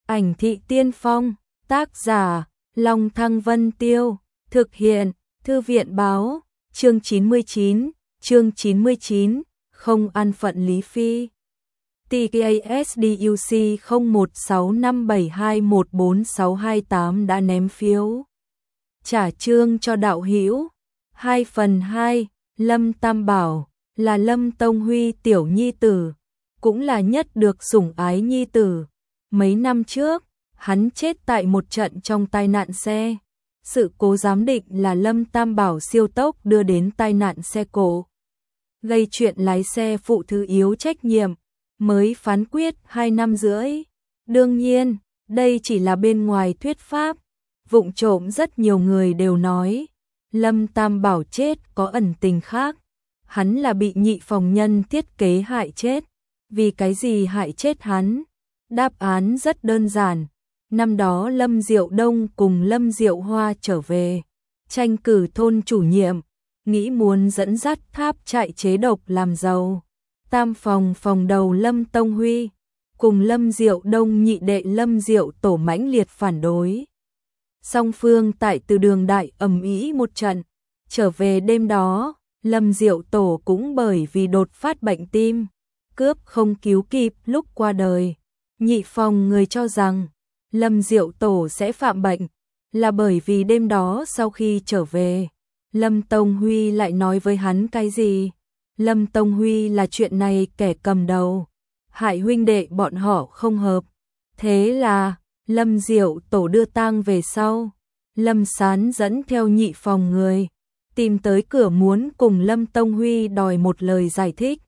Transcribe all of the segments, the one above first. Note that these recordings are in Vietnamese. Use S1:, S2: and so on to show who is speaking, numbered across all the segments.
S1: Ảnh thị tiên phong, tác giả, Long Thăng Vân Tiêu, thực hiện, Thư viện báo, chương 99, không an phận Lý Phi. TKSDUC 0165721468 đã ném phiếu trả chương cho đạo hữu. 2/2, Lâm Tam Bảo là Lâm Tông Huy tiểu nhi tử, cũng là nhất được sủng ái nhi tử. Mấy năm trước, hắn chết tại một trận trong tai nạn xe. Sự cố giám định là Lâm Tam Bảo siêu tốc đưa đến tai nạn xe cộ, gây chuyện lái xe phụ thứ yếu trách nhiệm, mới phán quyết 2 năm rưỡi. Đương nhiên, đây chỉ là bên ngoài thuyết pháp. Vụng trộm rất nhiều người đều nói Lâm Tam Bảo chết có ẩn tình khác. Hắn là bị nhị phòng nhân thiết kế hại chết. Vì cái gì hại chết hắn? Đáp án rất đơn giản. Năm đó Lâm Diệu Đông cùng Lâm Diệu Hoa trở về tranh cử thôn chủ nhiệm, nghĩ muốn dẫn dắt tháp trại chế độc làm giàu. Tam phòng phòng đầu Lâm Tông Huy cùng Lâm Diệu Đông nhị đệ Lâm Diệu Tổ mãnh liệt phản đối. Song phương tại từ đường đại ầm ĩ một trận. Trở về đêm đó, Lâm Diệu Tổ cũng bởi vì đột phát bệnh tim, cướp không cứu kịp lúc qua đời. Nhị phòng người cho rằng Lâm Diệu Tổ sẽ phạm bệnh là bởi vì đêm đó sau khi trở về, Lâm Tông Huy lại nói với hắn cái gì? Lâm Tông Huy là chuyện này kẻ cầm đầu, hại huynh đệ bọn họ không hợp. Thế là Lâm Diệu Tổ đưa tang về sau, Lâm Sán dẫn theo nhị phòng người tìm tới cửa muốn cùng Lâm Tông Huy đòi một lời giải thích.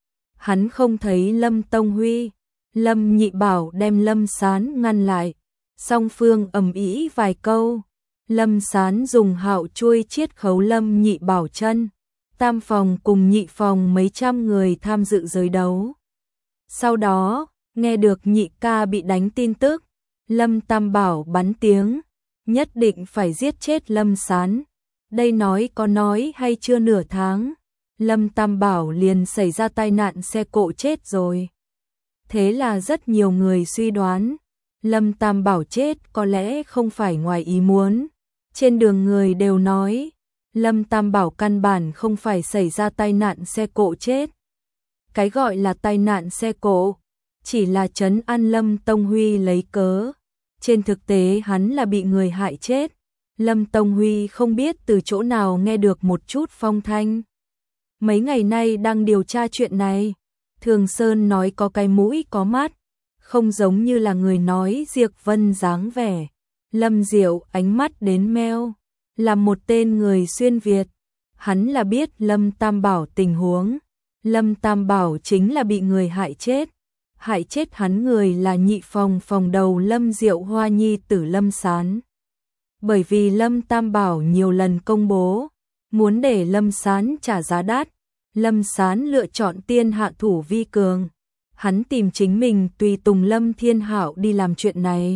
S1: Hắn không thấy Lâm Tông Huy, Lâm Nhị Bảo đem Lâm Sán ngăn lại. Song phương ầm ĩ vài câu, Lâm Sán dùng hạo chuôi chiết khấu Lâm Nhị Bảo chân. Tam phòng cùng nhị phòng mấy trăm người tham dự giới đấu. Sau đó, nghe được nhị ca bị đánh tin tức, Lâm Tam Bảo bắn tiếng, nhất định phải giết chết Lâm Sán. Đây nói có nói hay chưa nửa tháng, Lâm Tam Bảo liền xảy ra tai nạn xe cộ chết rồi. Thế là rất nhiều người suy đoán, Lâm Tam Bảo chết có lẽ không phải ngoài ý muốn. Trên đường người đều nói, Lâm Tam Bảo căn bản không phải xảy ra tai nạn xe cộ chết. Cái gọi là tai nạn xe cộ, chỉ là trấn an Lâm Tông Huy lấy cớ. Trên thực tế hắn là bị người hại chết. Lâm Tông Huy không biết từ chỗ nào nghe được một chút phong thanh. Mấy ngày nay đang điều tra chuyện này. Thường Sơn nói có cái mũi có mắt, không giống như là người nói Diệp Vân dáng vẻ. Lâm Diệu ánh mắt đến meo, là một tên người xuyên Việt. Hắn là biết Lâm Tam Bảo tình huống. Lâm Tam Bảo chính là bị người hại chết. Hại chết hắn người là nhị phòng phòng đầu Lâm Diệu Hoa nhi tử Lâm Sán. Bởi vì Lâm Tam Bảo nhiều lần công bố, muốn để Lâm Sán trả giá đắt, Lâm Sán lựa chọn tiên hạ thủ vi cường. Hắn tìm chính mình tùy tùng Lâm Thiên Hạo đi làm chuyện này.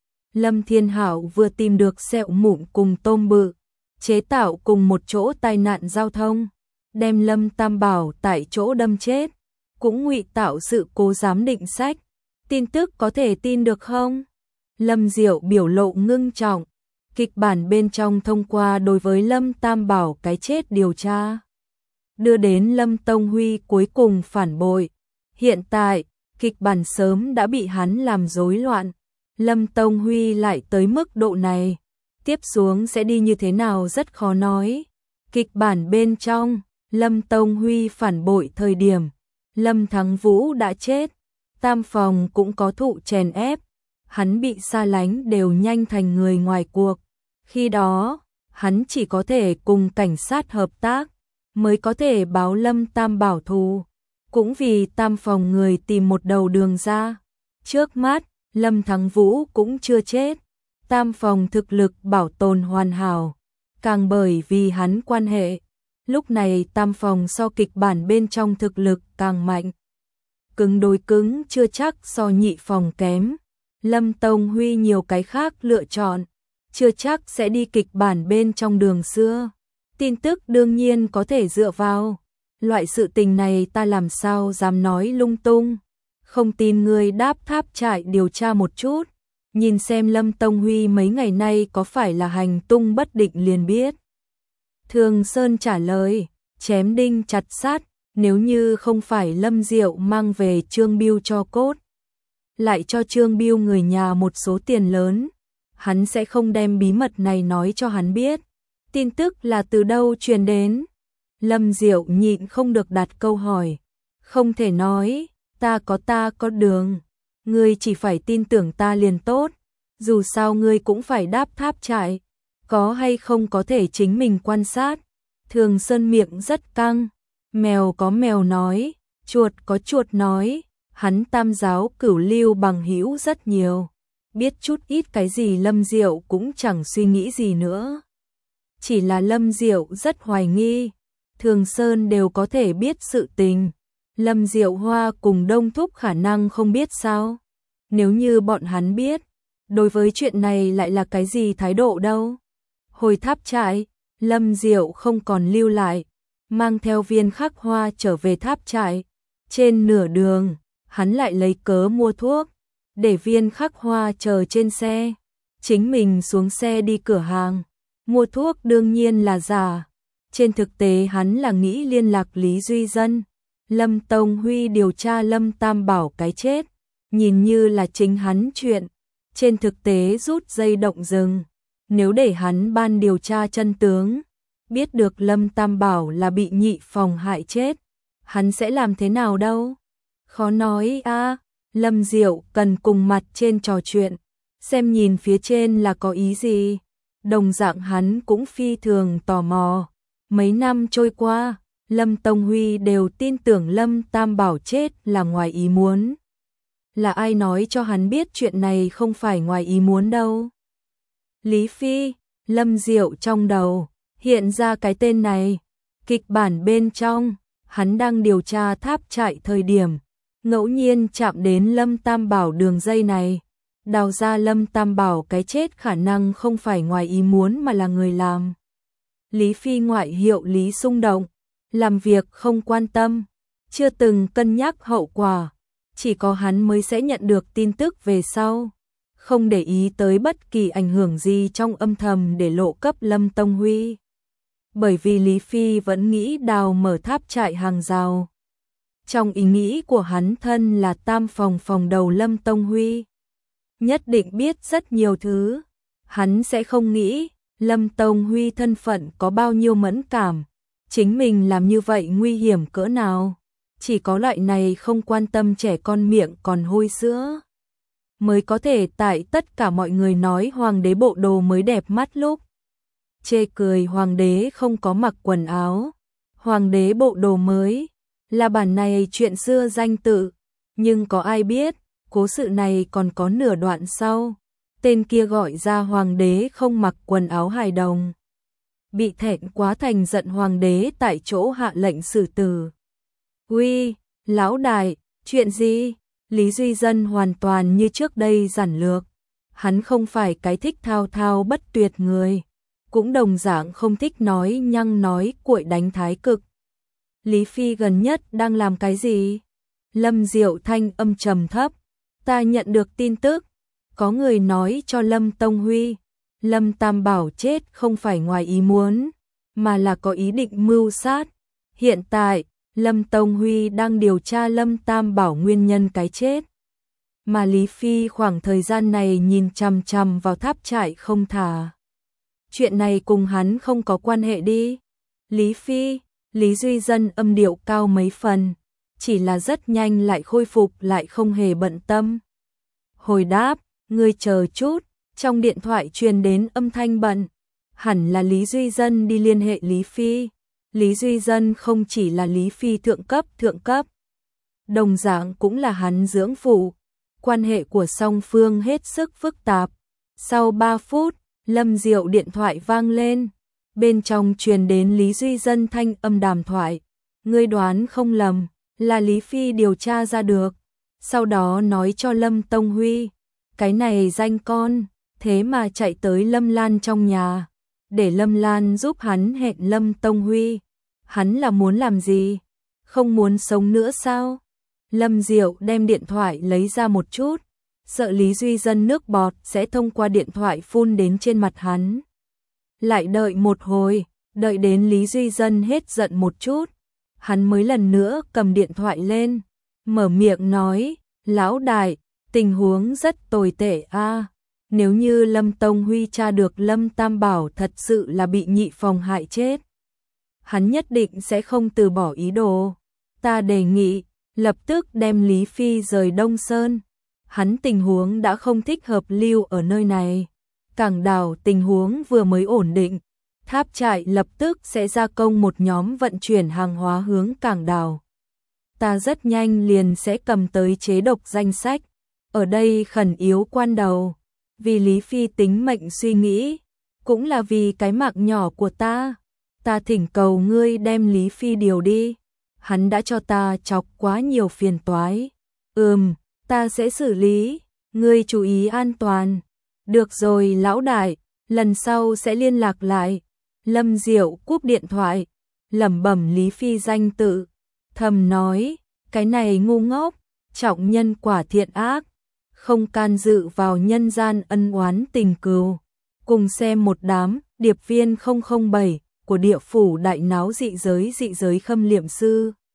S1: Lâm Thiên Hạo vừa tìm được sẹo mụn cùng tôm bự, chế tạo cùng một chỗ tai nạn giao thông, đem Lâm Tam Bảo tại chỗ đâm chết, cũng ngụy tạo sự cố giám định sách. Tin tức có thể tin được không? Lâm Diệu biểu lộ ngưng trọng. Kịch bản bên trong thông qua đối với Lâm Tam Bảo cái chết điều tra, đưa đến Lâm Tông Huy cuối cùng phản bội. Hiện tại, kịch bản sớm đã bị hắn làm rối loạn. Lâm Tông Huy lại tới mức độ này, tiếp xuống sẽ đi như thế nào rất khó nói. Kịch bản bên trong, Lâm Tông Huy phản bội thời điểm, Lâm Thắng Vũ đã chết, tam phòng cũng có thụ chèn ép, hắn bị xa lánh đều nhanh thành người ngoài cuộc. Khi đó, hắn chỉ có thể cùng cảnh sát hợp tác, mới có thể báo Lâm Tam Bảo thù. Cũng vì tam phòng người tìm một đầu đường ra. Trước mắt, Lâm Thắng Vũ cũng chưa chết. Tam phòng thực lực bảo tồn hoàn hảo, càng bởi vì hắn quan hệ. Lúc này tam phòng so kịch bản bên trong thực lực càng mạnh. Cứng đối cứng chưa chắc so nhị phòng kém. Lâm Tông Huy nhiều cái khác lựa chọn, chưa chắc sẽ đi kịch bản bên trong đường xưa. Tin tức đương nhiên có thể dựa vào. Loại sự tình này ta làm sao dám nói lung tung. Không tin ngươi đáp tháp trại điều tra một chút. nhìn xem Lâm Tông Huy mấy ngày nay có phải là hành tung bất định liền biết. Thường Sơn trả lời, chém đinh chặt sắt, nếu như không phải Lâm Diệu mang về Trương Bưu cho cốt, lại cho Trương Bưu người nhà một số tiền lớn, hắn sẽ không đem bí mật này nói cho hắn biết. Tin tức là từ đâu truyền đến? Lâm Diệu nhịn không được đặt câu hỏi. Không thể nói, ta có đường. Ngươi chỉ phải tin tưởng ta liền tốt. Dù sao ngươi cũng phải đáp tháp trại. Có hay không có thể chính mình quan sát. Thường Sơn miệng rất căng. Mèo có mèo nói, chuột có chuột nói. Hắn tam giáo cửu lưu bằng hữu rất nhiều. Biết chút ít cái gì Lâm Diệu cũng chẳng suy nghĩ gì nữa. Chỉ là Lâm Diệu rất hoài nghi. Thường Sơn đều có thể biết sự tình. Lâm Diệu Hoa cùng Đông Thúc khả năng không biết sao? Nếu như bọn hắn biết, đối với chuyện này lại là cái gì thái độ đâu? Hồi tháp trại, Lâm Diệu không còn lưu lại, mang theo Viên Khắc Hoa trở về tháp trại. Trên nửa đường, hắn lại lấy cớ mua thuốc, để Viên Khắc Hoa chờ trên xe. Chính mình xuống xe đi cửa hàng, mua thuốc đương nhiên là giả. Trên thực tế hắn là nghĩ liên lạc Lý Duy Dân. Lâm Tông Huy điều tra Lâm Tam Bảo cái chết, nhìn như là chính hắn chuyện, trên thực tế rút dây động rừng. Nếu để hắn ban điều tra chân tướng, biết được Lâm Tam Bảo là bị nhị phòng hại chết, hắn sẽ làm thế nào đâu? Khó nói a. Lâm Diệu cần cùng mặt trên trò chuyện, xem nhìn phía trên là có ý gì. Đồng dạng hắn cũng phi thường tò mò. Mấy năm trôi qua, Lâm Tông Huy đều tin tưởng Lâm Tam Bảo chết là ngoài ý muốn. Là ai nói cho hắn biết chuyện này không phải ngoài ý muốn đâu? Lý Phi, Lâm Diệu trong đầu hiện ra cái tên này. Kịch bản bên trong, hắn đang điều tra tháp trại thời điểm, ngẫu nhiên chạm đến Lâm Tam Bảo đường dây này. Đào ra Lâm Tam Bảo cái chết khả năng không phải ngoài ý muốn mà là người làm. Lý Phi ngoại hiệu Lý Xung Động, làm việc không quan tâm, chưa từng cân nhắc hậu quả, chỉ có hắn mới sẽ nhận được tin tức về sau, không để ý tới bất kỳ ảnh hưởng gì trong âm thầm để lộ cấp Lâm Tông Huy. Bởi vì Lý Phi vẫn nghĩ đào mở tháp trại hàng rào. Trong ý nghĩ của hắn thân là tam phòng đầu Lâm Tông Huy, nhất định biết rất nhiều thứ, hắn sẽ không nghĩ Lâm Tông Huy thân phận có bao nhiêu mẫn cảm, chính mình làm như vậy nguy hiểm cỡ nào. Chỉ có loại này không quan tâm trẻ con miệng còn hôi sữa, mới có thể tại tất cả mọi người nói hoàng đế bộ đồ mới đẹp mắt lúc chê cười hoàng đế không có mặc quần áo. Hoàng đế bộ đồ mới là bản này chuyện xưa danh tự, nhưng có ai biết cố sự này còn có nửa đoạn sau. Tên kia gọi ra hoàng đế không mặc quần áo hài đồng, bị thẹn quá thành giận hoàng đế tại chỗ hạ lệnh xử tử. Uy, lão đại, chuyện gì? Lý Duy Dân hoàn toàn như trước đây giản lược. Hắn không phải cái thích thao thao bất tuyệt người, cũng đồng dạng không thích nói nhăng nói cuội đánh thái cực. Lý Phi gần nhất đang làm cái gì? Lâm Diệu thanh âm trầm thấp. Ta nhận được tin tức, có người nói cho Lâm Tông Huy, Lâm Tam Bảo chết không phải ngoài ý muốn, mà là có ý định mưu sát. Hiện tại, Lâm Tông Huy đang điều tra Lâm Tam Bảo nguyên nhân cái chết. Mà Lý Phi khoảng thời gian này nhìn chằm chằm vào tháp trại không thả. Chuyện này cùng hắn không có quan hệ đi. Lý Phi, Lý Duy Dân âm điệu cao mấy phần, chỉ là rất nhanh lại khôi phục lại không hề bận tâm. Hồi đáp, ngươi chờ chút, trong điện thoại truyền đến âm thanh bận. Hẳn là Lý Duy Dân đi liên hệ Lý Phi. Lý Duy Dân không chỉ là Lý Phi thượng cấp, đồng dạng cũng là hắn dưỡng phụ. Quan hệ của song phương hết sức phức tạp. Sau 3 phút, Lâm Diệu điện thoại vang lên. Bên trong truyền đến Lý Duy Dân thanh âm đàm thoại. Ngươi đoán không lầm, là Lý Phi điều tra ra được. Sau đó nói cho Lâm Tông Huy, cái này danh con, thế mà chạy tới Lâm Lan trong nhà, để Lâm Lan giúp hắn hẹn Lâm Tông Huy. Hắn là muốn làm gì? Không muốn sống nữa sao? Lâm Diệu đem điện thoại lấy ra một chút, sợ Lý Duy Dân nước bọt sẽ thông qua điện thoại phun đến trên mặt hắn. Lại đợi một hồi, đợi đến Lý Duy Dân hết giận một chút, hắn mới lần nữa cầm điện thoại lên, mở miệng nói, lão đại, tình huống rất tồi tệ a. Nếu như Lâm Tông Huy tra được Lâm Tam Bảo thật sự là bị nhị phòng hại chết, hắn nhất định sẽ không từ bỏ ý đồ. Ta đề nghị, lập tức đem Lý Phi rời Đông Sơn. Hắn tình huống đã không thích hợp lưu ở nơi này. Cảng đảo tình huống vừa mới ổn định, Tháp trại lập tức sẽ gia công một nhóm vận chuyển hàng hóa hướng cảng đảo. Ta rất nhanh liền sẽ cầm tới chế độc danh sách. Ở đây khẩn yếu quan đầu, vì Lý Phi tính mệnh suy nghĩ, cũng là vì cái mạng nhỏ của ta. Ta thỉnh cầu ngươi đem Lý Phi điều đi. Hắn đã cho ta chọc quá nhiều phiền toái. Ta sẽ xử lý, ngươi chú ý an toàn. Được rồi lão đại, lần sau sẽ liên lạc lại. Lâm Diệu cúp điện thoại, lẩm bẩm Lý Phi danh tự, thầm nói, cái này ngu ngốc, trọng nhân quả thiện ác, không can dự vào nhân gian ân oán tình cừu. Cùng xem một đám điệp viên 007 của địa phủ đại náo dị giới khâm liệm sư.